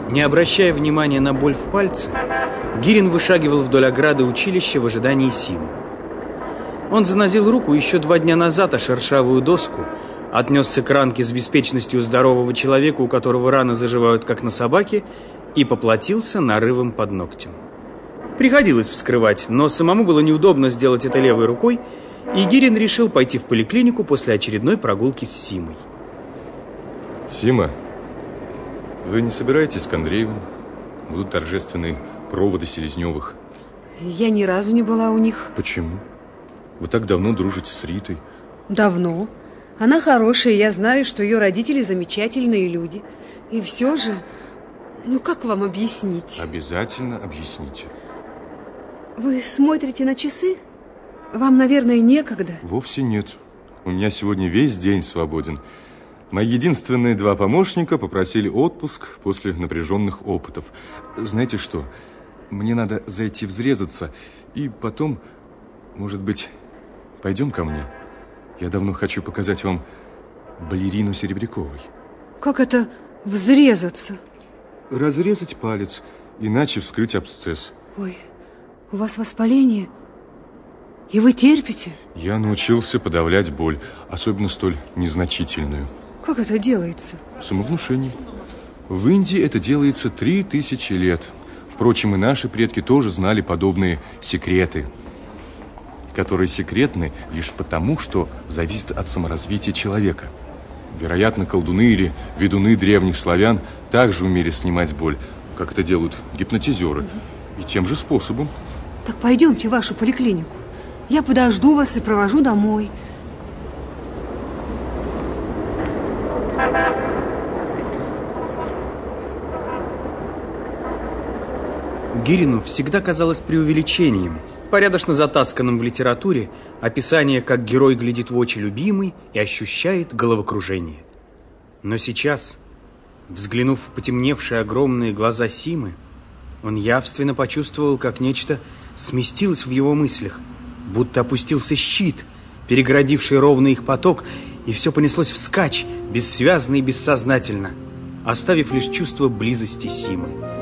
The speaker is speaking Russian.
Не обращая внимания на боль в пальце, Гирин вышагивал вдоль ограды училища в ожидании Симы. Он занозил руку еще 2 дня назад о шершавую доску, отнесся к ранке с беспечностью здорового человека, у которого раны заживают, как на собаке, и поплатился нарывом под ногтем. Приходилось вскрывать, но самому было неудобно сделать это левой рукой, и Гирин решил пойти в поликлинику после очередной прогулки с Симой. Сима, вы не собираетесь к Андреевым? Будут торжественные проводы Селезневых. Я ни разу не была у них. Почему? Вы так давно дружите с Ритой. Давно. Она хорошая, я знаю, что ее родители замечательные люди. И все же, как вам объяснить? Обязательно объясните. Вы смотрите на часы? Вам, наверное, некогда. Вовсе нет. У меня сегодня весь день свободен. Мои единственные 2 помощника попросили отпуск после напряженных опытов. Знаете что? Мне надо зайти взрезаться, и потом, может быть, пойдем ко мне? Я давно хочу показать вам балерину Серебряковой. Как это взрезаться? Разрезать палец, иначе вскрыть абсцесс. Ой, у вас воспаление? И вы терпите? Я научился подавлять боль, особенно столь незначительную. Как это делается? Самовнушением. В Индии это делается 3000 лет. Впрочем, и наши предки тоже знали подобные секреты, которые секретны лишь потому, что зависят от саморазвития человека. Вероятно, колдуны или ведуны древних славян также умели снимать боль, как это делают гипнотизеры, и тем же способом. Так пойдемте в вашу поликлинику. Я подожду вас и провожу домой. Гирину всегда казалось преувеличением, порядочно затасканным в литературе, описание, как герой глядит в очи любимой и ощущает головокружение. Но сейчас, взглянув в потемневшие огромные глаза Симы, он явственно почувствовал, как нечто сместилось в его мыслях, будто опустился щит, перегородивший ровный их поток, и все понеслось вскачь, бессвязно и бессознательно, оставив лишь чувство близости Симы.